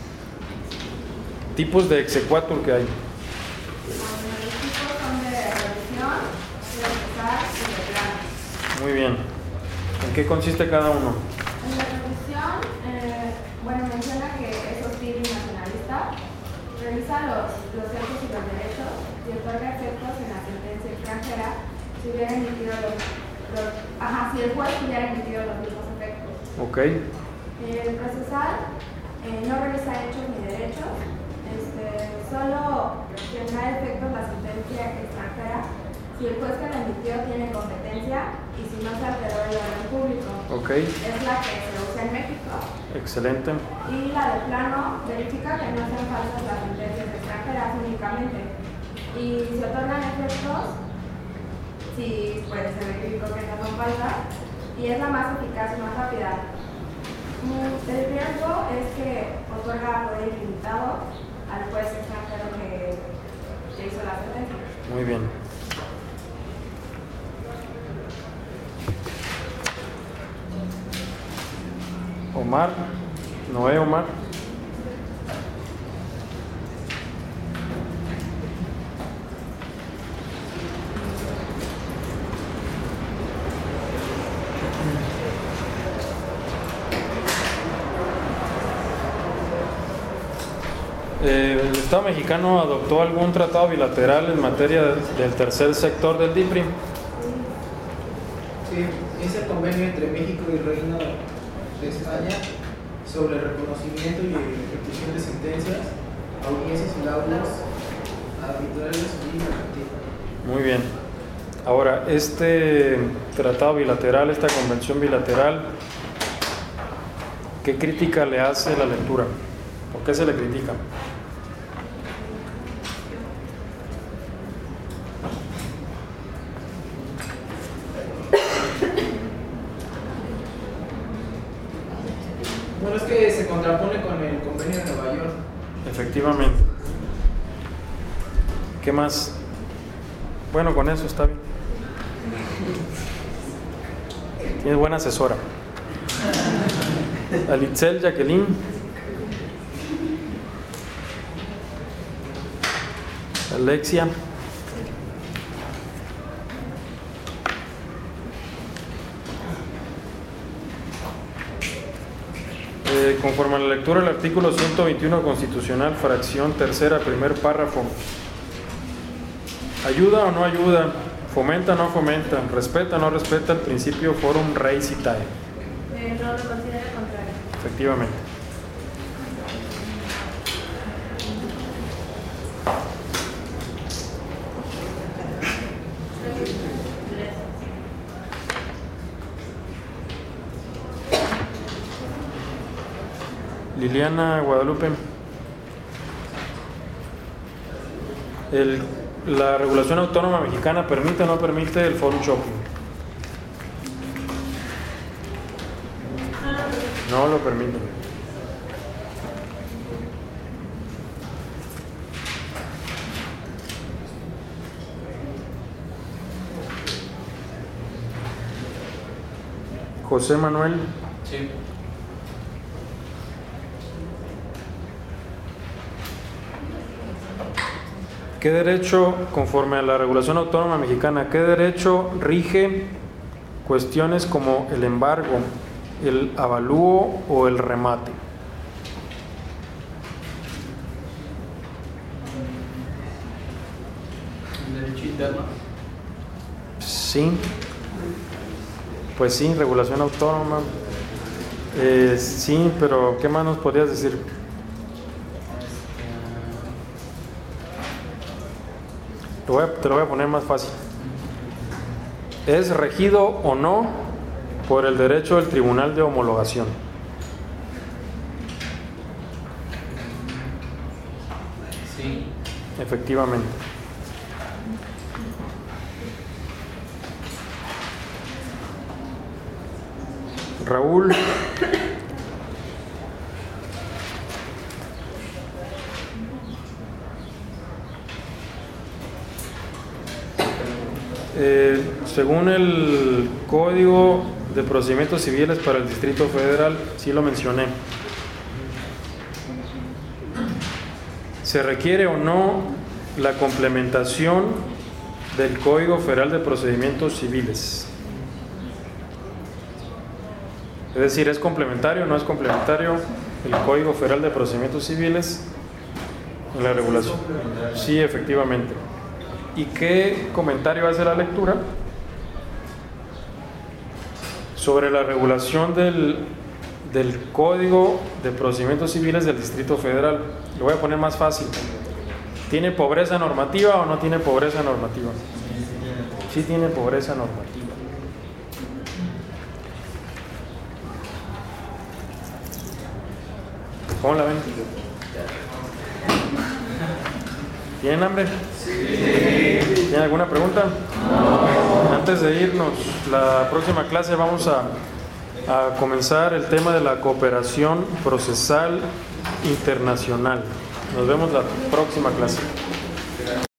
Tipos de exequatur que hay. Los tipos son de revisión, de procesal y de plano. Muy bien. ¿En qué consiste cada uno? En la revisión, eh, bueno, menciona que es hostil y nacionalista, revisa los, los hechos y los derechos y otorga efectos en la sentencia extranjera si hubiera emitido los, los ajá, si el juez hubiera emitido los mismos efectos. Ok. El procesal eh, no revisa hechos ni derechos, este, solo tendrá efectos la sentencia extranjera si el juez que la emitió tiene competencia y si no se alteró el orden público. Ok. Es la que se usa en México. Excelente. Y la de plano verifica que no sean falsas las sentencias extranjeras únicamente. Y se otorgan efectos si pues, se verificó que no son falsas, y es la más eficaz y más rápida. El riesgo es que otorga poder ilimitado al juez extranjero que, que hizo la sentencia. Muy bien. Omar, Noé Omar. Eh, ¿El Estado mexicano adoptó algún tratado bilateral en materia del tercer sector del D I P R I? Sí, es el convenio entre México y el Reino de España sobre el reconocimiento y ejecución de sentencias, audiencias y laudos arbitrarios y mercantiles. Muy bien. Ahora, este tratado bilateral, esta convención bilateral, ¿qué crítica le hace la lectura? ¿Por qué se le critica? Bueno, es que se contrapone con el convenio de Nueva York. Efectivamente. ¿Qué más? Bueno, con eso está bien. Tienes buena asesora. Alitzel, Jacqueline. Alexia. Eh, conforme a la lectura del artículo ciento veintiuno constitucional, fracción tercera, primer párrafo. ¿Ayuda o no ayuda? ¿Fomenta o no fomenta? ¿Respeta o no respeta el principio forum rei citae? Eh, no lo considera contrario. Efectivamente. Liliana Guadalupe. El, ¿La regulación autónoma mexicana permite o no permite el forum shopping? No lo permite. José Manuel. Sí. ¿Qué derecho, conforme a la regulación autónoma mexicana, qué derecho rige cuestiones como el embargo, el avalúo o el remate? ¿El derecho interno? Sí. Pues sí, regulación autónoma. Eh, sí, pero ¿qué más nos podrías decir? Te, voy a, te lo voy a poner más fácil. ¿Es regido o no por el derecho del Tribunal de Homologación? Sí. Efectivamente. Raúl. Eh, según el Código de Procedimientos Civiles para el Distrito Federal, sí lo mencioné, ¿se requiere o no la complementación del Código Federal de Procedimientos Civiles? Es decir, ¿es complementario o no es complementario el Código Federal de Procedimientos Civiles en la regulación? Sí, efectivamente. ¿Y qué comentario hace la lectura sobre la regulación del, del Código de Procedimientos Civiles del Distrito Federal? Lo voy a poner más fácil. ¿Tiene pobreza normativa o no tiene pobreza normativa? Sí tiene pobreza normativa. ¿Cómo la ven? ¿Tienen hambre? Sí. ¿Tienen alguna pregunta? No. Antes de irnos, la próxima clase vamos a, a comenzar el tema de la cooperación procesal internacional. Nos vemos la próxima clase.